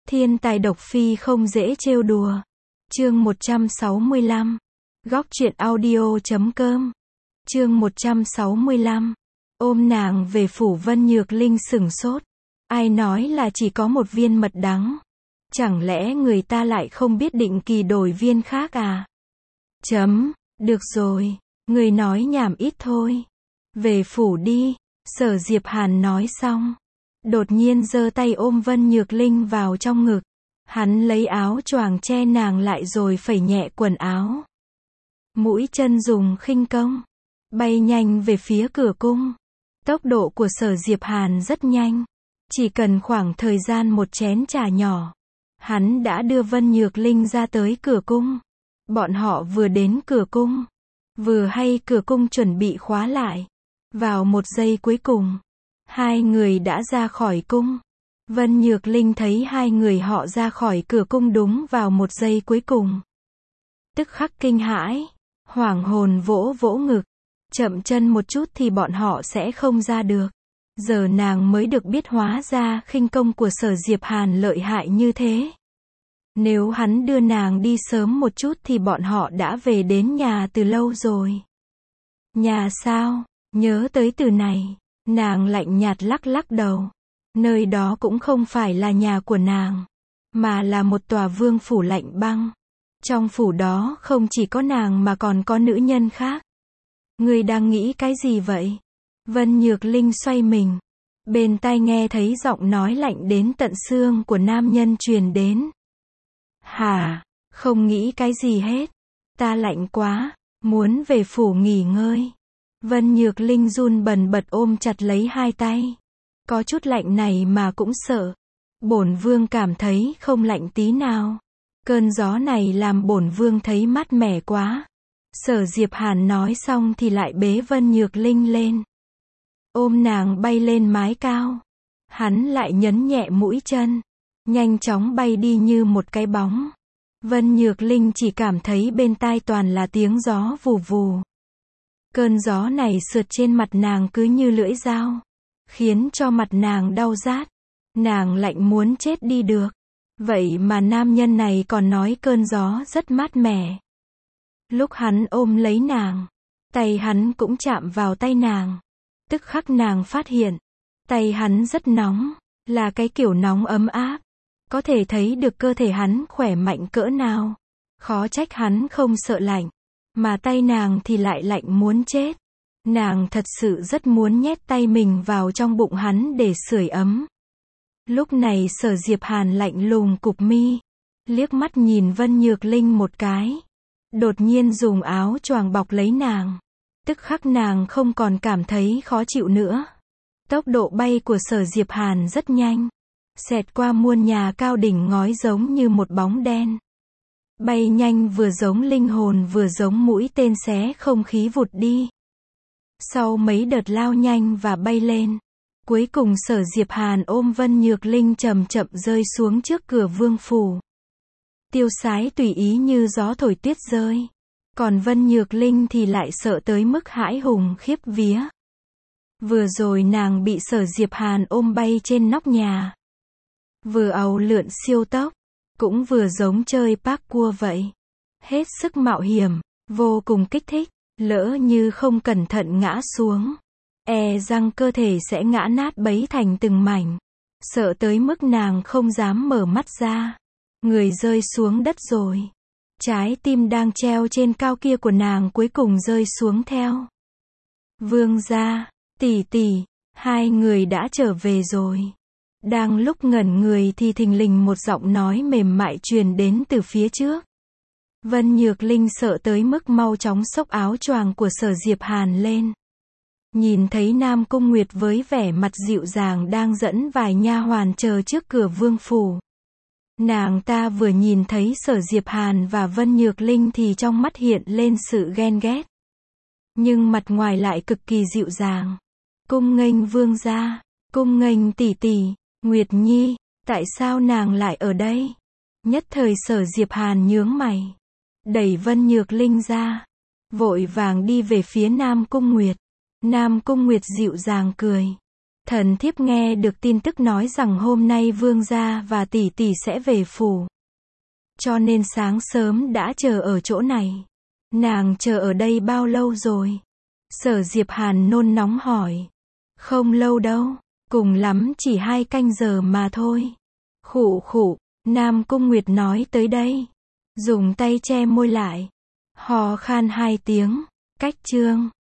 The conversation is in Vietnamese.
Thiên tài độc phi không dễ trêu đùa. Chương 165. Góc truyện audio.com. Chương 165. Ôm nàng về phủ. Vân Nhược Linh sửng sốt. Ai nói là chỉ có một viên mật đắng? Chẳng lẽ người ta lại không biết định kỳ đổi viên khác à? Được rồi, người nói nhảm ít thôi. Về phủ đi, Sở Diệp Hàn nói xong. Đột nhiên giơ tay ôm Vân Nhược Linh vào trong ngực. Hắn lấy áo choàng che nàng lại rồi phẩy nhẹ quần áo. Mũi chân dùng khinh công, bay nhanh về phía cửa cung. Tốc độ của Sở Diệp Hàn rất nhanh. Chỉ cần khoảng thời gian một chén trà nhỏ, hắn đã đưa Vân Nhược Linh ra tới cửa cung. Bọn họ vừa đến cửa cung, vừa hay cửa cung chuẩn bị khóa lại. Vào một giây cuối cùng, hai người đã ra khỏi cung. Vân Nhược Linh thấy hai người họ ra khỏi cửa cung đúng vào một giây cuối cùng. Tức khắc kinh hãi, hoảng hồn vỗ vỗ ngực. Chậm chân một chút thì bọn họ sẽ không ra được. Giờ nàng mới được biết hóa ra khinh công của Sở Diệp Hàn lợi hại như thế. Nếu hắn đưa nàng đi sớm một chút thì bọn họ đã về đến nhà từ lâu rồi. Nhà sao? Nhớ tới từ này, nàng lạnh nhạt lắc lắc đầu. Nơi đó cũng không phải là nhà của nàng, mà là một tòa vương phủ lạnh băng. Trong phủ đó không chỉ có nàng mà còn có nữ nhân khác. Ngươi đang nghĩ cái gì vậy? Vân Nhược Linh xoay mình. Bên tai nghe thấy giọng nói lạnh đến tận xương của nam nhân truyền đến. Hả? Không nghĩ cái gì hết. Ta lạnh quá, muốn về phủ nghỉ ngơi. Vân Nhược Linh run bần bật ôm chặt lấy hai tay. Có chút lạnh này mà cũng sợ. Bổn vương cảm thấy không lạnh tí nào. Cơn gió này làm bổn vương thấy mát mẻ quá. Sở Diệp Hàn nói xong thì lại bế Vân Nhược Linh lên. Ôm nàng bay lên mái cao. Hắn lại nhấn nhẹ mũi chân. Nhanh chóng bay đi như một cái bóng. Vân Nhược Linh chỉ cảm thấy bên tai toàn là tiếng gió vù vù. Cơn gió này sượt trên mặt nàng cứ như lưỡi dao, khiến cho mặt nàng đau rát. Nàng lạnh muốn chết đi được. Vậy mà nam nhân này còn nói cơn gió rất mát mẻ. Lúc hắn ôm lấy nàng, tay hắn cũng chạm vào tay nàng. Tức khắc nàng phát hiện, tay hắn rất nóng, là cái kiểu nóng ấm áp. Có thể thấy được cơ thể hắn khỏe mạnh cỡ nào. Khó trách hắn không sợ lạnh, mà tay nàng thì lại lạnh muốn chết. Nàng thật sự rất muốn nhét tay mình vào trong bụng hắn để sưởi ấm. Lúc này Sở Diệp Hàn lạnh lùng cụp mi, liếc mắt nhìn Vân Nhược Linh một cái. Đột nhiên dùng áo choàng bọc lấy nàng. Tức khắc nàng không còn cảm thấy khó chịu nữa. Tốc độ bay của Sở Diệp Hàn rất nhanh. Xẹt qua muôn nhà cao đỉnh ngói giống như một bóng đen. Bay nhanh vừa giống linh hồn vừa giống mũi tên xé không khí vụt đi. Sau mấy đợt lao nhanh và bay lên, cuối cùng Sở Diệp Hàn ôm Vân Nhược Linh chậm chậm rơi xuống trước cửa vương phủ. Tiêu sái tùy ý như gió thổi tuyết rơi. Còn Vân Nhược Linh thì lại sợ tới mức hãi hùng khiếp vía. Vừa rồi nàng bị Sở Diệp Hàn ôm bay trên nóc nhà. Vừa àu lượn siêu tốc, cũng vừa giống chơi parkour vậy. Hết sức mạo hiểm, vô cùng kích thích. Lỡ như không cẩn thận ngã xuống, e rằng cơ thể sẽ ngã nát bấy thành từng mảnh. Sợ tới mức nàng không dám mở mắt ra. Người rơi xuống đất rồi. Trái tim đang treo trên cao kia của nàng cuối cùng rơi xuống theo. Vương gia, tỷ tỷ, hai người đã trở về rồi. Đang lúc ngẩn người thì thình lình một giọng nói mềm mại truyền đến từ phía trước. Vân Nhược Linh sợ tới mức mau chóng xốc áo choàng của Sở Diệp Hàn lên. Nhìn thấy Nam Cung Nguyệt với vẻ mặt dịu dàng đang dẫn vài nha hoàn chờ trước cửa vương phủ. Nàng ta vừa nhìn thấy Sở Diệp Hàn và Vân Nhược Linh thì trong mắt hiện lên sự ghen ghét. Nhưng mặt ngoài lại cực kỳ dịu dàng. Cung nghênh vương gia, cung nghênh tỷ tỷ, Nguyệt Nhi, tại sao nàng lại ở đây? Nhất thời Sở Diệp Hàn nhướng mày, đẩy Vân Nhược Linh ra, vội vàng đi về phía Nam Cung Nguyệt. Nam Cung Nguyệt dịu dàng cười. Thần thiếp nghe được tin tức nói rằng hôm nay vương gia và tỷ tỷ sẽ về phủ. Cho nên sáng sớm đã chờ ở chỗ này. Nàng chờ ở đây bao lâu rồi? Sở Diệp Hàn nôn nóng hỏi. Không lâu đâu, cùng lắm chỉ 2 canh giờ mà thôi. Khụ khụ, Nam Cung Nguyệt nói tới đây. Dùng tay che môi lại. Hò khan 2 tiếng, cách chương.